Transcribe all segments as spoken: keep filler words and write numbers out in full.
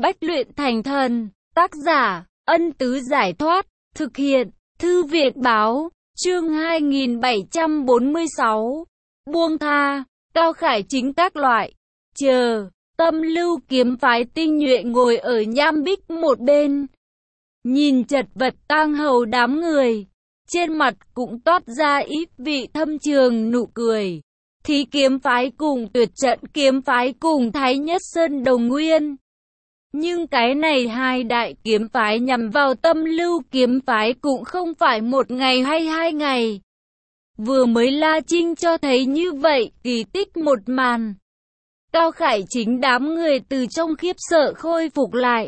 Bách luyện thành thần. Tác giả, Ân Tứ Giải Thoát. Thực hiện, Thư viện Báo. Chương hai nghìn bảy trăm bốn mươi sáu. Buông tha, Cao Khải Chính các loại. Chờ, Tâm Lưu kiếm phái tinh nhuệ ngồi ở nham bích một bên. Nhìn chật vật tang hầu đám người. Trên mặt cũng toát ra ít vị thâm trường nụ cười. Thí kiếm phái cùng Tuyệt Trận kiếm phái cùng Thái Nhất Sơn đồng nguyên. Nhưng cái này hai đại kiếm phái nhằm vào Tâm Lưu kiếm phái cũng không phải một ngày hay hai ngày. Vừa mới La Trinh cho thấy như vậy, kỳ tích một màn. Cao Khải Chính đám người từ trong khiếp sợ khôi phục lại.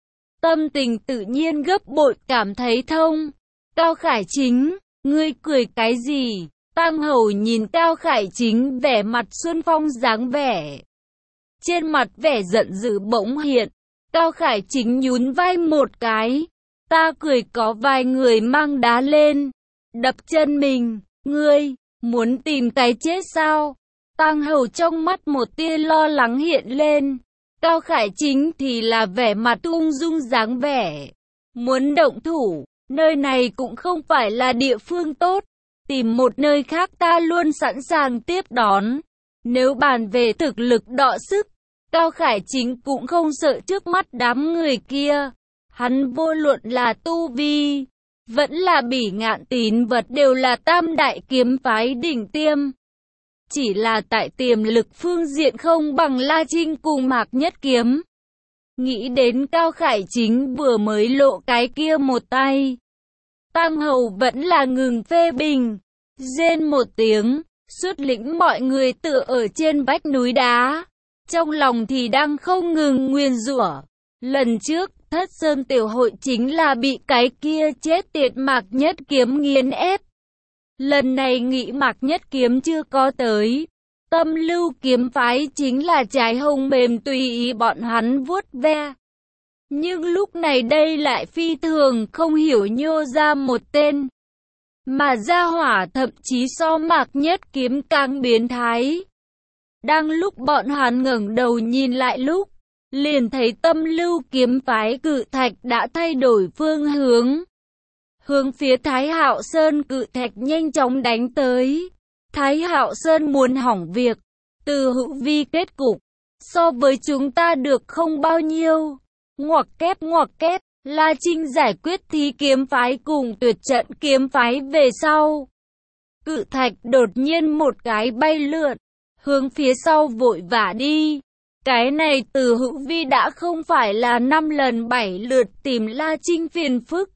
Tâm tình tự nhiên gấp bội, cảm thấy thông. Cao Khải Chính, ngươi cười cái gì? Tang Hầu nhìn Cao Khải Chính vẻ mặt xuân phong dáng vẻ. Trên mặt vẻ giận dữ bỗng hiện. Cao Khải Chính nhún vai một cái. Ta cười có vài người mang đá lên, đập chân mình. Ngươi, muốn tìm cái chết sao? Tang Hầu trong mắt một tia lo lắng hiện lên. Cao Khải Chính thì là vẻ mặt ung dung dáng vẻ. Muốn động thủ, nơi này cũng không phải là địa phương tốt. Tìm một nơi khác ta luôn sẵn sàng tiếp đón. Nếu bàn về thực lực đọ sức, Cao Khải Chính cũng không sợ trước mắt đám người kia. Hắn vô luận là tu vi, vẫn là Bỉ Ngạn Tín Vật đều là tam đại kiếm phái đỉnh tiêm. Chỉ là tại tiềm lực phương diện không bằng La Trinh cùng Mạc Nhất Kiếm. Nghĩ đến Cao Khải Chính vừa mới lộ cái kia một tay, Tang Hầu vẫn là ngừng phê bình. Rên một tiếng, xuất lĩnh mọi người tựa ở trên vách núi đá. Trong lòng thì đang không ngừng nguyền rủa. Lần trước, Thất Sơn Tiểu Hội chính là bị cái kia chết tiệt Mạc Nhất Kiếm nghiền ép. Lần này nghĩ Mạc Nhất Kiếm chưa có tới. Tâm Lưu kiếm phái chính là trái hồng mềm tùy ý bọn hắn vuốt ve. Nhưng lúc này đây lại phi thường không hiểu nhô ra một tên. Mà gia hỏa thậm chí so Mạc Nhất Kiếm càng biến thái. Đang lúc bọn hắn ngẩng đầu nhìn lại lúc, liền thấy Tâm Lưu kiếm phái Cự Thạch đã thay đổi phương hướng. Hướng phía Thái Hạo Sơn Cự Thạch nhanh chóng đánh tới. Thái Hạo Sơn muốn hỏng việc, từ hữu vi kết cục, so với chúng ta được không bao nhiêu. Ngoặc kép ngoặc kép, La Trinh giải quyết thí kiếm phái cùng Tuyệt Trận kiếm phái về sau. Cự Thạch đột nhiên một cái bay lượn, hướng phía sau vội vã đi. Cái này từ hữu vi đã không phải là năm lần bảy lượt tìm La Trinh phiền phức.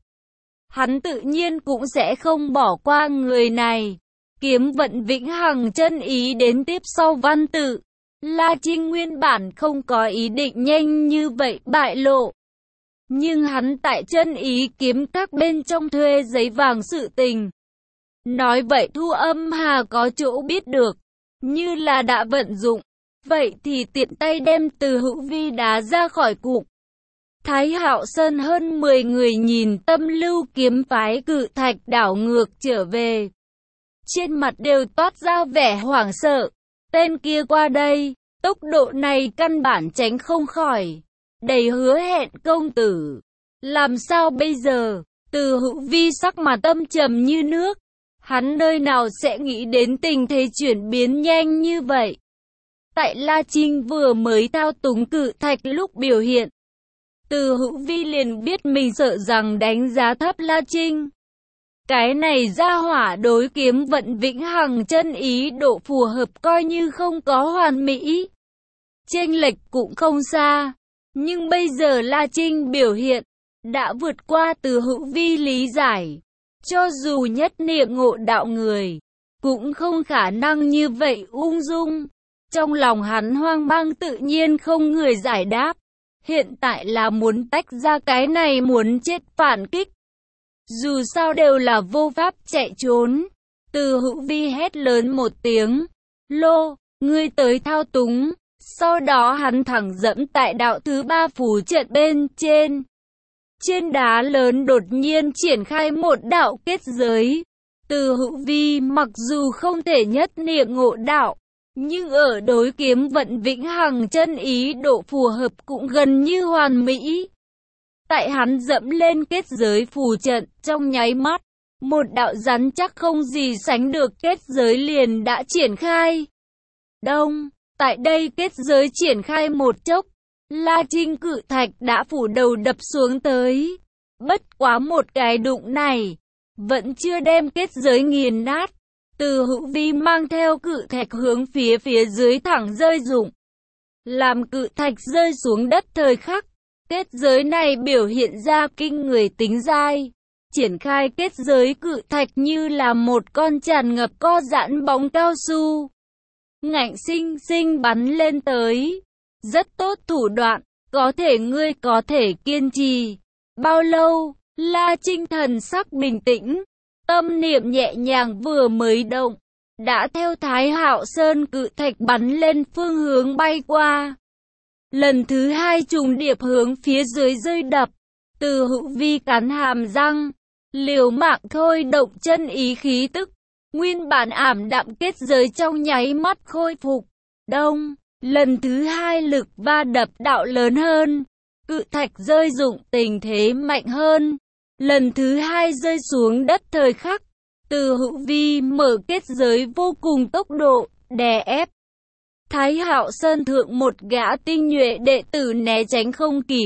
Hắn tự nhiên cũng sẽ không bỏ qua người này. Kiếm vận vĩnh hằng chân ý đến tiếp sau văn tự. La Trinh nguyên bản không có ý định nhanh như vậy bại lộ. Nhưng hắn tại chân ý kiếm các bên trong thuê giấy vàng sự tình. Nói vậy Thu Âm Hà có chỗ biết được. Như là đã vận dụng. Vậy thì tiện tay đem từ hữu vi đá ra khỏi cục. Thái Hạo Sơn hơn mười người nhìn Tâm Lưu kiếm phái Cự Thạch đảo ngược trở về. Trên mặt đều toát ra vẻ hoảng sợ. Tên kia qua đây, tốc độ này căn bản tránh không khỏi. Đầy hứa hẹn công tử. Làm sao bây giờ? Từ hữu vi sắc mặt âm trầm như nước. Hắn nơi nào sẽ nghĩ đến tình thế chuyển biến nhanh như vậy? Tại La Trinh vừa mới thao túng Cự Thạch lúc biểu hiện, từ hữu vi liền biết mình sợ rằng đánh giá thấp La Trinh. Cái này ra hỏa đối kiếm vận vĩnh hằng chân ý độ phù hợp coi như không có hoàn mỹ. Chênh lệch cũng không xa. Nhưng bây giờ La Trinh biểu hiện đã vượt qua từ hữu vi lý giải. Cho dù nhất niệm ngộ đạo người, cũng không khả năng như vậy ung dung. Trong lòng hắn hoang mang tự nhiên không người giải đáp. Hiện tại là muốn tách ra cái này muốn chết phản kích. Dù sao đều là vô pháp chạy trốn. Từ hữu vi hét lớn một tiếng. Lô, ngươi tới thao túng. Sau đó hắn thẳng dẫm tại đạo thứ ba phù trận bên trên. Trên đá lớn đột nhiên triển khai một đạo kết giới. Từ hữu vi mặc dù không thể nhất niệm ngộ đạo, Nhưng ở đối kiếm vận vĩnh hằng chân ý độ phù hợp cũng gần như hoàn mỹ. Tại hắn dẫm lên kết giới phù trận, trong nháy mắt, một đạo rắn chắc không gì sánh được kết giới liền đã triển khai. Đông, tại đây kết giới triển khai một chốc, La Trinh cự thạch đã phủ đầu đập xuống tới. Bất quá một cái đụng này, vẫn chưa đem kết giới nghiền nát. Từ Hữu Vi mang theo cự thạch hướng phía phía dưới thẳng rơi rụng. Làm cự thạch rơi xuống đất thời khắc, kết giới này biểu hiện ra kinh người tính dai. Triển khai kết giới cự thạch như là một con tràn ngập co giãn bóng cao su. Ngạnh sinh sinh bắn lên tới. Rất tốt thủ đoạn, có thể ngươi có thể kiên trì. Bao lâu? La Trinh thần sắc bình tĩnh, tâm niệm nhẹ nhàng vừa mới động, đã theo Thái Hạo Sơn cự thạch bắn lên phương hướng bay qua. Lần thứ hai trùng điệp hướng phía dưới rơi đập, Từ Hữu Vi cắn hàm răng, liều mạng thôi động chân ý khí tức, nguyên bản ảm đạm kết giới trong nháy mắt khôi phục. Đông, lần thứ hai lực va đập đạo lớn hơn, cự thạch rơi rụng tình thế mạnh hơn. Lần thứ hai rơi xuống đất thời khắc, Từ Hữu Vi mở kết giới vô cùng tốc độ, đè ép. Thái Hạo Sơn thượng một gã tinh nhuệ đệ tử né tránh không kịp.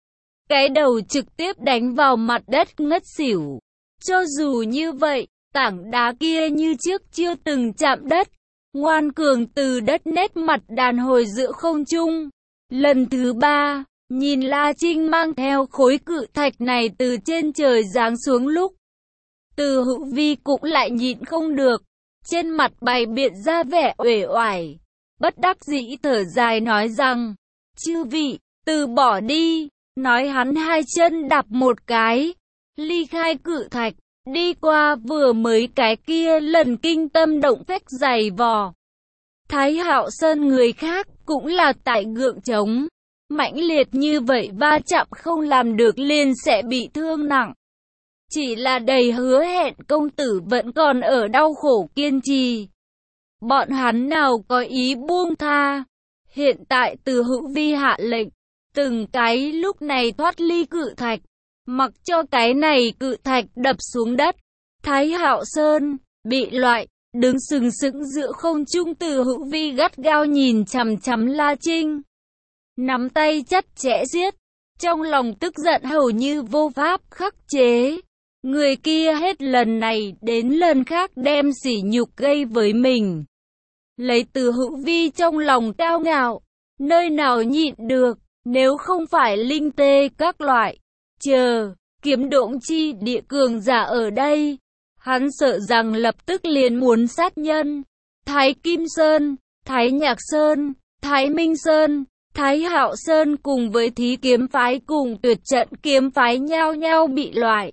Cái đầu trực tiếp đánh vào mặt đất ngất xỉu. Cho dù như vậy, tảng đá kia như trước chưa từng chạm đất, ngoan cường từ đất nét mặt đàn hồi giữa không trung. Lần thứ ba, nhìn La Trinh mang theo khối cự thạch này từ trên trời giáng xuống lúc, Từ Hữu Vi cũng lại nhịn không được, trên mặt bày biện ra vẻ uể oải, bất đắc dĩ thở dài nói rằng, chư vị, từ bỏ đi, nói hắn hai chân đạp một cái, ly khai cự thạch, đi qua vừa mới cái kia lần kinh tâm động phách dày vò. Thái Hạo Sơn người khác cũng là tại gượng trống. Mãnh liệt như vậy va chạm không làm được liền sẽ bị thương nặng. Chỉ là đầy hứa hẹn công tử vẫn còn ở đau khổ kiên trì. Bọn hắn nào có ý buông tha. Hiện tại Từ Hữu Vi hạ lệnh, từng cái lúc này thoát ly cự thạch, mặc cho cái này cự thạch đập xuống đất. Thái Hạo Sơn bị loại, đứng sừng sững giữa không trung. Từ Hữu Vi gắt gao nhìn chằm chằm La Trinh, nắm tay chặt chẽ siết, trong lòng tức giận hầu như vô pháp khắc chế. Người kia hết lần này đến lần khác đem sỉ nhục gây với mình. Lấy Từ Hữu Vi trong lòng cao ngạo, nơi nào nhịn được, nếu không phải linh tê các loại, chờ, kiếm độn chi địa cường giả ở đây, hắn sợ rằng lập tức liền muốn sát nhân. Thái Kim Sơn, Thái Nhạc Sơn, Thái Minh Sơn, Thái Hạo Sơn cùng với Thí Kiếm Phái cùng Tuyệt Trận Kiếm Phái nhao nhao bị loại.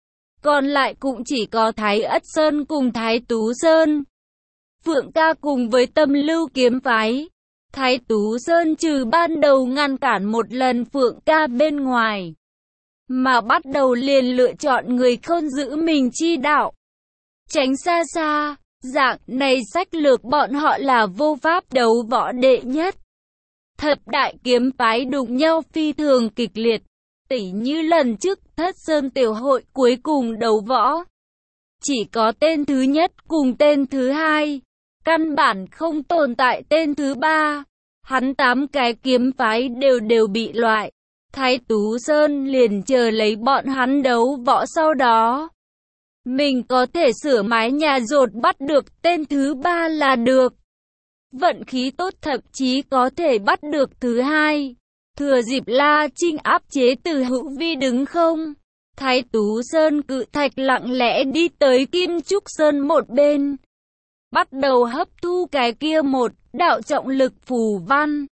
Còn lại cũng chỉ có Thái Ất Sơn cùng Thái Tú Sơn. Phượng Ca cùng với Tâm Lưu Kiếm Phái. Thái Tú Sơn trừ ban đầu ngăn cản một lần Phượng Ca bên ngoài, mà bắt đầu liền lựa chọn người khôn giữ mình chi đạo, tránh xa xa. Dạng này sách lược bọn họ là vô pháp đấu võ đệ nhất. Thập đại kiếm phái đụng nhau phi thường kịch liệt, tỉ như lần trước Thất Sơn Tiểu Hội cuối cùng đấu võ. Chỉ có tên thứ nhất cùng tên thứ hai, căn bản không tồn tại tên thứ ba. Hắn tám cái kiếm phái đều đều bị loại. Thái Tú Sơn liền chờ lấy bọn hắn đấu võ, sau đó mình có thể sửa mái nhà rột bắt được tên thứ ba là được. Vận khí tốt thậm chí có thể bắt được thứ hai. Thừa dịp La Trinh áp chế Từ Hữu Vi đứng không, Thái Tú Sơn cự thạch lặng lẽ đi tới Kim Trúc Sơn một bên, bắt đầu hấp thu cái kia một đạo trọng lực phù văn.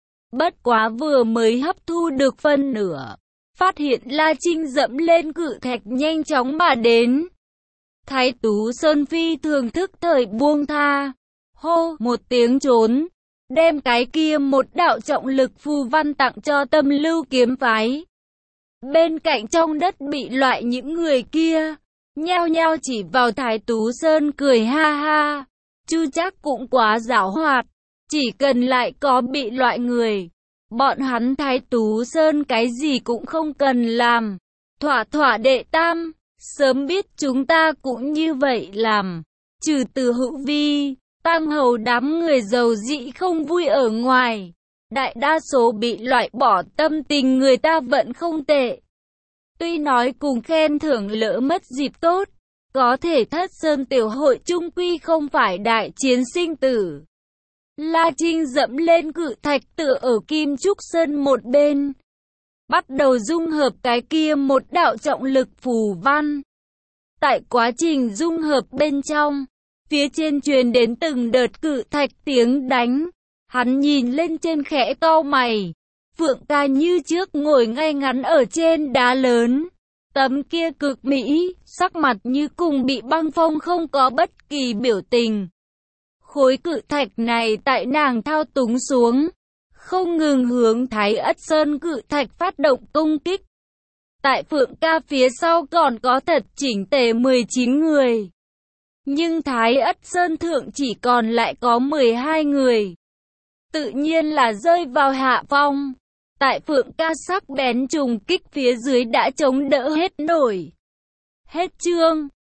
Bất quá vừa mới hấp thu được phân nửa, phát hiện La Trinh dẫm lên cự thạch nhanh chóng mà đến. Thái Tú Sơn phi thường thức thời buông tha, hô một tiếng trốn, đem cái kia một đạo trọng lực phù văn tặng cho Tâm Lưu Kiếm Phái. Bên cạnh trong đất bị loại những người kia, nhao nhao chỉ vào Thái Tú Sơn cười ha ha, Chu Trác cũng quá giảo hoạt, Chỉ cần lại có bị loại người, bọn hắn Thái Tú Sơn cái gì cũng không cần làm. Thỏa thỏa đệ tam, sớm biết chúng ta cũng như vậy làm. Trừ Từ Hữu Vi, Tăng Hầu đám người giàu dĩ không vui ở ngoài, đại đa số bị loại bỏ, tâm tình người ta vẫn không tệ. Tuy nói cùng khen thưởng lỡ mất dịp tốt, có thể Thất Sơn tiểu hội chung quy không phải đại chiến sinh tử. La Trinh dẫm lên cự thạch tựa ở Kim Trúc Sơn một bên, bắt đầu dung hợp cái kia một đạo trọng lực phù văn. Tại quá trình dung hợp bên trong, phía trên truyền đến từng đợt cự thạch tiếng đánh. Hắn nhìn lên trên khẽ cau mày. Phượng ca như trước ngồi ngay ngắn ở trên đá lớn. Tấm kia cực mỹ, sắc mặt như cùng bị băng phong, không có bất kỳ biểu tình. Khối cự thạch này tại nàng thao túng xuống, không ngừng hướng Thái Ất Sơn cự thạch phát động công kích. Tại Phượng ca phía sau còn có thật chỉnh tề mười chín người. Nhưng Thái Ất Sơn thượng chỉ còn lại có mười hai người. Tự nhiên là rơi vào hạ phong. Tại Phượng ca sắc bén trùng kích phía dưới đã chống đỡ hết nổi. Hết chương.